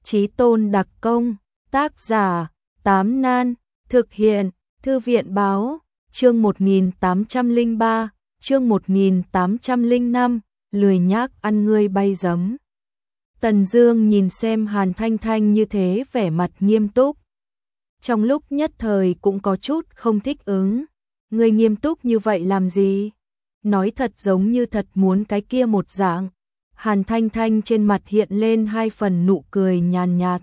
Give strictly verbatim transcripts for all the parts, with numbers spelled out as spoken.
Chí tôn đặc công, tác giả, Tám Nan, thực hiện, Thư viện báo, chương một nghìn tám trăm lẻ ba, chương một nghìn tám trăm lẻ năm, lười nhác ăn ngươi bay giấm. Tần Dương nhìn xem Hàn Thanh Thanh như thế vẻ mặt nghiêm túc. Trong lúc nhất thời cũng có chút không thích ứng. Ngươi nghiêm túc như vậy làm gì? Nói thật giống như thật muốn cái kia một dạng. Hàn Thanh Thanh trên mặt hiện lên hai phần nụ cười nhàn nhạt.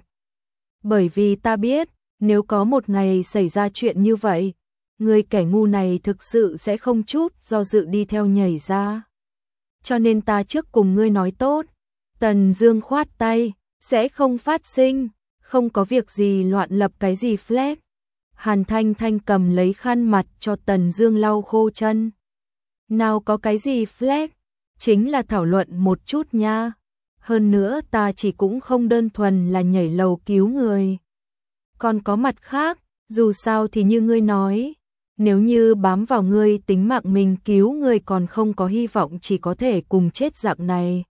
Bởi vì ta biết, nếu có một ngày xảy ra chuyện như vậy, ngươi kẻ ngu này thực sự sẽ không chút do dự đi theo nhảy ra. Cho nên ta trước cùng ngươi nói tốt. Tần Dương khoát tay, sẽ không phát sinh, không có việc gì loạn lập cái gì flag. Hàn Thanh Thanh cầm lấy khăn mặt cho Tần Dương lau khô chân. Nào có cái gì flag, chính là thảo luận một chút nha. Hơn nữa ta chỉ cũng không đơn thuần là nhảy lầu cứu người. Còn có mặt khác, dù sao thì như ngươi nói, nếu như bám vào ngươi tính mạng mình cứu người còn không có hy vọng chỉ có thể cùng chết dạng này.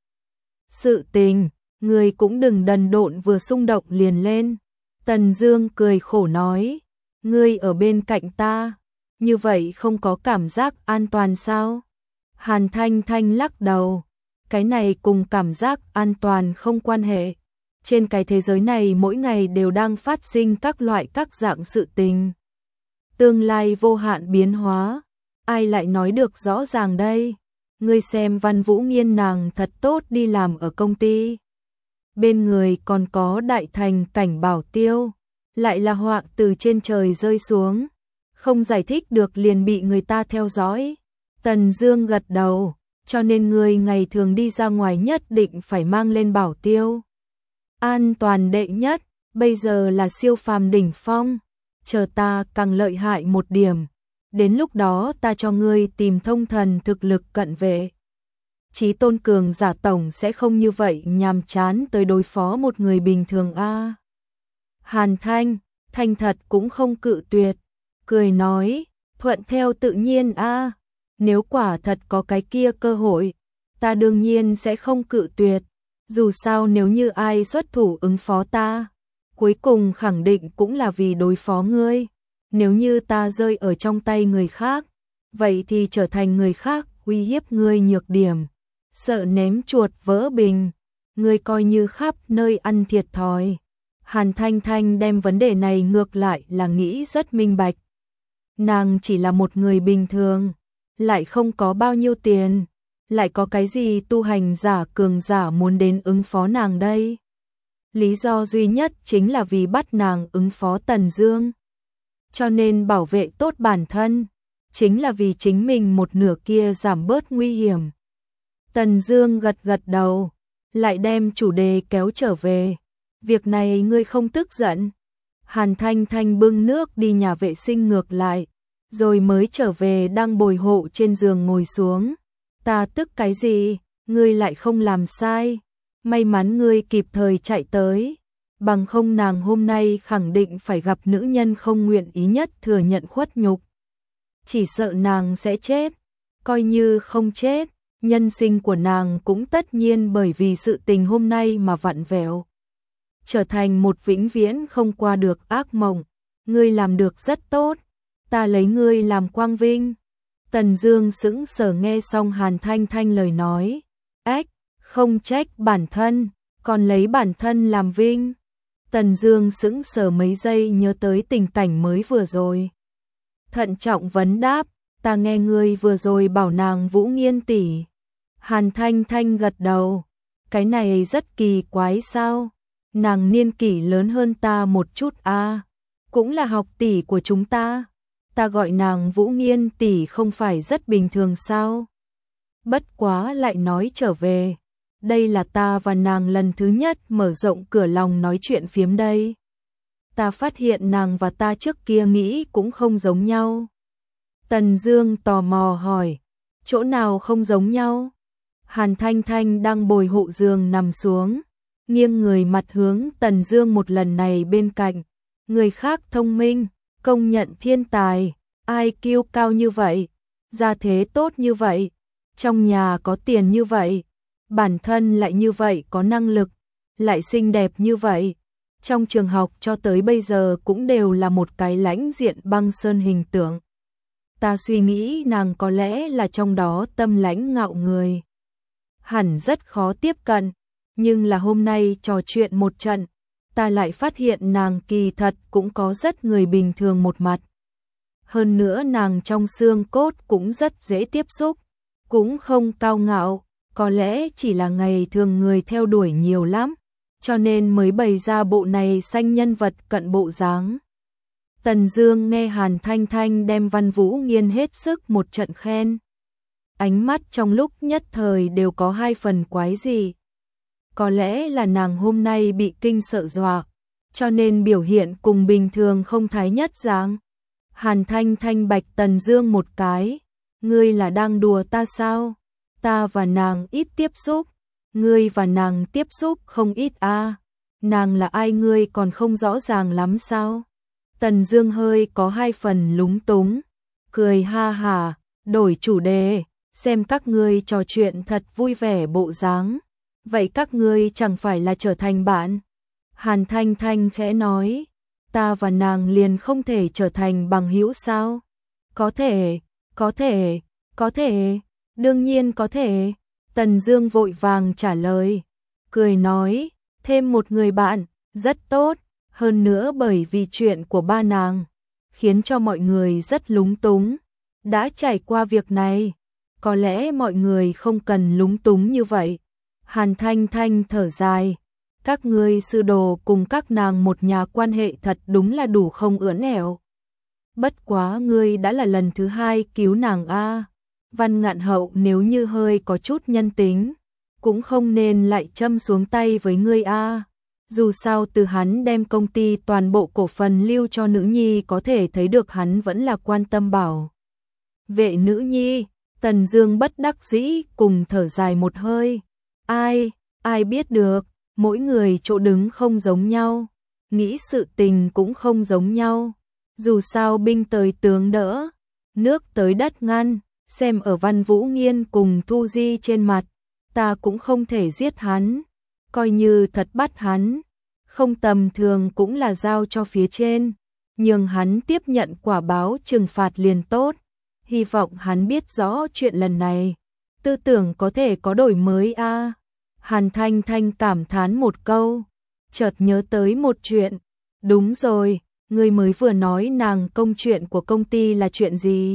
Sự tình, ngươi cũng đừng đần độn vừa xung động liền lên. Tần Dương cười khổ nói, ngươi ở bên cạnh ta, như vậy không có cảm giác an toàn sao? Hàn Thanh Thanh lắc đầu, cái này cùng cảm giác an toàn không quan hệ. Trên cái thế giới này mỗi ngày đều đang phát sinh các loại các dạng sự tình. Tương lai vô hạn biến hóa, ai lại nói được rõ ràng đây? Ngươi xem Văn Vũ Nghiên nàng thật tốt đi làm ở công ty. Bên người còn có đại thành cảnh bảo tiêu, lại là họa từ trên trời rơi xuống. Không giải thích được liền bị người ta theo dõi. Tần Dương gật đầu, cho nên người ngày thường đi ra ngoài nhất định phải mang lên bảo tiêu. An toàn đệ nhất, bây giờ là siêu phàm đỉnh phong, chờ ta càng lợi hại một điểm, đến lúc đó ta cho ngươi tìm thông thần thực lực cận vệ. Chí tôn cường giả tổng sẽ không như vậy nhàm chán tới đối phó một người bình thường a. Hàn Thanh, Thanh thật cũng không cự tuyệt, cười nói, thuận theo tự nhiên a. Nếu quả thật có cái kia cơ hội, ta đương nhiên sẽ không cự tuyệt. Dù sao nếu như ai xuất thủ ứng phó ta, cuối cùng khẳng định cũng là vì đối phó ngươi. Nếu như ta rơi ở trong tay người khác, vậy thì trở thành người khác uy hiếp ngươi nhược điểm, sợ ném chuột vỡ bình, ngươi coi như khắp nơi ăn thiệt thòi. Hàn Thanh Thanh đem vấn đề này ngược lại là nghĩ rất minh bạch. Nàng chỉ là một người bình thường, lại không có bao nhiêu tiền, lại có cái gì tu hành giả cường giả muốn đến ứng phó nàng đây? Lý do duy nhất chính là vì bắt nàng ứng phó Tần Dương. Cho nên bảo vệ tốt bản thân, chính là vì chính mình một nửa kia giảm bớt nguy hiểm. Tần Dương gật gật đầu, lại đem chủ đề kéo trở về. Việc này ngươi không tức giận? Hàn Thanh Thanh bưng nước đi nhà vệ sinh ngược lại, rồi mới trở về đang bồi hộ trên giường ngồi xuống. Ta tức cái gì, ngươi lại không làm sai. May mắn ngươi kịp thời chạy tới, bằng không nàng hôm nay khẳng định phải gặp nữ nhân không nguyện ý nhất thừa nhận khuất nhục. Chỉ sợ nàng sẽ chết, coi như không chết, nhân sinh của nàng cũng tất nhiên bởi vì sự tình hôm nay mà vặn vẹo, trở thành một vĩnh viễn không qua được ác mộng. Ngươi làm được rất tốt, ta lấy ngươi làm quang vinh. Tần Dương sững sờ nghe xong Hàn Thanh Thanh lời nói, ách, không trách bản thân, còn lấy bản thân làm vinh. Tần Dương sững sờ mấy giây nhớ tới tình cảnh mới vừa rồi. Thận trọng vấn đáp, ta nghe ngươi vừa rồi bảo nàng Vũ Nghiên tỷ. Hàn Thanh Thanh gật đầu, cái này rất kỳ quái sao? Nàng niên kỷ lớn hơn ta một chút a, à, cũng là học tỷ của chúng ta. Ta gọi nàng Vũ Nghiên tỷ không phải rất bình thường sao? Bất quá lại nói trở về, đây là ta và nàng lần thứ nhất mở rộng cửa lòng nói chuyện phiếm đây. Ta phát hiện nàng và ta trước kia nghĩ cũng không giống nhau. Tần Dương tò mò hỏi, chỗ nào không giống nhau? Hàn Thanh Thanh đang bồi hộ giường nằm xuống, nghiêng người mặt hướng Tần Dương một lần này bên cạnh. Người khác thông minh, công nhận thiên tài, ai kiêu cao như vậy, gia thế tốt như vậy, trong nhà có tiền như vậy, bản thân lại như vậy có năng lực, lại xinh đẹp như vậy, trong trường học cho tới bây giờ cũng đều là một cái lãnh diện băng sơn hình tượng. Ta suy nghĩ nàng có lẽ là trong đó tâm lãnh ngạo người. Hẳn rất khó tiếp cận, nhưng là hôm nay trò chuyện một trận, ta lại phát hiện nàng kỳ thật cũng có rất người bình thường một mặt. Hơn nữa nàng trong xương cốt cũng rất dễ tiếp xúc, cũng không cao ngạo, có lẽ chỉ là ngày thường người theo đuổi nhiều lắm, cho nên mới bày ra bộ này xanh nhân vật cận bộ dáng. Tần Dương nghe Hàn Thanh Thanh đem Văn Vũ Nghiên hết sức một trận khen. Ánh mắt trong lúc nhất thời đều có hai phần quái dị. Có lẽ là nàng hôm nay bị kinh sợ dọa, cho nên biểu hiện cùng bình thường không thái nhất dáng. Hàn Thanh Thanh bạch Tần Dương một cái, ngươi là đang đùa ta sao? Ta và nàng ít tiếp xúc, ngươi và nàng tiếp xúc không ít a. À. Nàng là ai ngươi còn không rõ ràng lắm sao? Tần Dương hơi có hai phần lúng túng, cười ha hả, đổi chủ đề, xem các ngươi trò chuyện thật vui vẻ bộ dáng. Vậy các ngươi chẳng phải là trở thành bạn? Hàn Thanh Thanh khẽ nói, ta và nàng liền không thể trở thành bằng hữu sao? Có thể, có thể, có thể, đương nhiên có thể. Tần Dương vội vàng trả lời, cười nói, thêm một người bạn, rất tốt, hơn nữa bởi vì chuyện của ba nàng, khiến cho mọi người rất lúng túng. Đã trải qua việc này, có lẽ mọi người không cần lúng túng như vậy. Hàn Thanh Thanh thở dài, các ngươi sư đồ cùng các nàng một nhà quan hệ thật đúng là đủ không ưỡn ẻo. Bất quá ngươi đã là lần thứ hai cứu nàng a. Văn Ngạn Hậu nếu như hơi có chút nhân tính, cũng không nên lại châm xuống tay với ngươi a. Dù sao từ hắn đem công ty toàn bộ cổ phần lưu cho nữ nhi có thể thấy được hắn vẫn là quan tâm bảo vệ nữ nhi. Tần Dương bất đắc dĩ cùng thở dài một hơi. Ai, ai biết được, mỗi người chỗ đứng không giống nhau, nghĩ sự tình cũng không giống nhau. Dù sao binh tới tướng đỡ, nước tới đất ngăn, xem ở Văn Vũ Nghiên cùng Thu Di trên mặt, ta cũng không thể giết hắn, coi như thật bắt hắn, không tầm thường cũng là giao cho phía trên, nhưng hắn tiếp nhận quả báo trừng phạt liền tốt. Hy vọng hắn biết rõ chuyện lần này, tư tưởng có thể có đổi mới a. À. Hàn Thanh Thanh cảm thán một câu, chợt nhớ tới một chuyện. Đúng rồi, ngươi mới vừa nói nàng công chuyện của công ty là chuyện gì?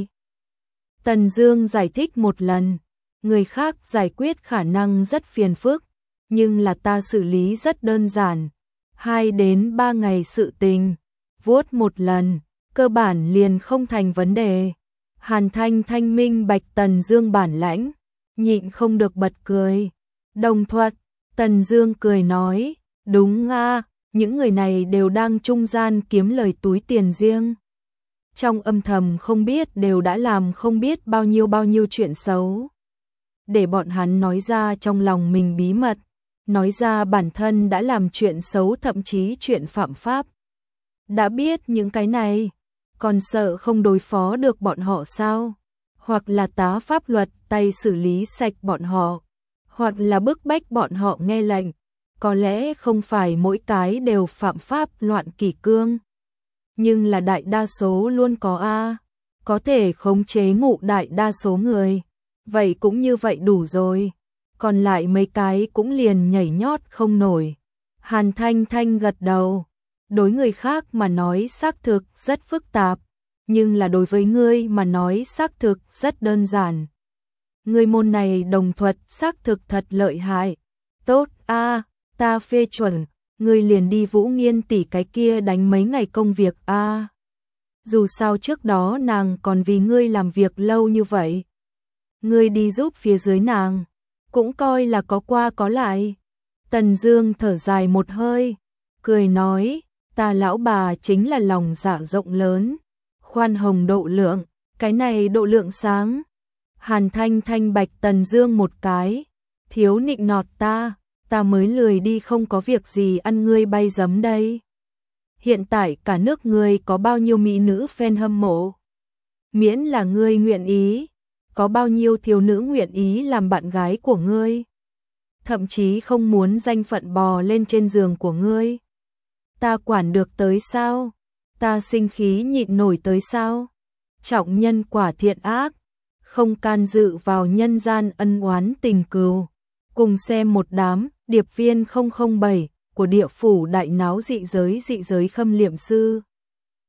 Tần Dương giải thích một lần, người khác giải quyết khả năng rất phiền phức, nhưng là ta xử lý rất đơn giản, hai đến ba ngày sự tình, vuốt một lần, cơ bản liền không thành vấn đề. Hàn Thanh Thanh minh bạch Tần Dương bản lãnh, nhịn không được bật cười. Đồng thuận, Tần Dương cười nói, đúng a, những người này đều đang trung gian kiếm lời túi tiền riêng. Trong âm thầm không biết đều đã làm không biết bao nhiêu bao nhiêu chuyện xấu. Để bọn hắn nói ra trong lòng mình bí mật, nói ra bản thân đã làm chuyện xấu thậm chí chuyện phạm pháp. Đã biết những cái này, còn sợ không đối phó được bọn họ sao? Hoặc là tá pháp luật tay xử lý sạch bọn họ, hoặc là bức bách bọn họ nghe lệnh. Có lẽ không phải mỗi cái đều phạm pháp loạn kỷ cương, nhưng là đại đa số luôn có a, có thể khống chế ngụ đại đa số người. Vậy cũng như vậy đủ rồi, còn lại mấy cái cũng liền nhảy nhót không nổi. Hàn Thanh Thanh gật đầu, đối người khác mà nói xác thực rất phức tạp, nhưng là đối với ngươi mà nói xác thực rất đơn giản. Ngươi môn này đồng thuật xác thực thật lợi hại. Tốt a, ta phê chuẩn, ngươi liền đi Vũ Nghiên tỷ cái kia đánh mấy ngày công việc a. Dù sao trước đó nàng còn vì ngươi làm việc lâu như vậy. Ngươi đi giúp phía dưới nàng, cũng coi là có qua có lại. Tần Dương thở dài một hơi, cười nói, ta lão bà chính là lòng dạ rộng lớn, khoan hồng độ lượng, cái này độ lượng sáng. Hàn Thanh Thanh bạch Tần Dương một cái, thiếu nịnh nọt ta, ta mới lười đi không có việc gì ăn ngươi bay giấm đây. Hiện tại cả nước ngươi có bao nhiêu mỹ nữ fan hâm mộ? Miễn là ngươi nguyện ý, có bao nhiêu thiếu nữ nguyện ý làm bạn gái của ngươi? Thậm chí không muốn danh phận bò lên trên giường của ngươi. ta quản được tới sao? Ta sinh khí nhịn nổi tới sao? Trọng nhân quả thiện ác, không can dự vào nhân gian ân oán tình cừu. Cùng xem một đám, điệp viên không không bảy của địa phủ đại náo dị giới dị giới khâm liệm sư.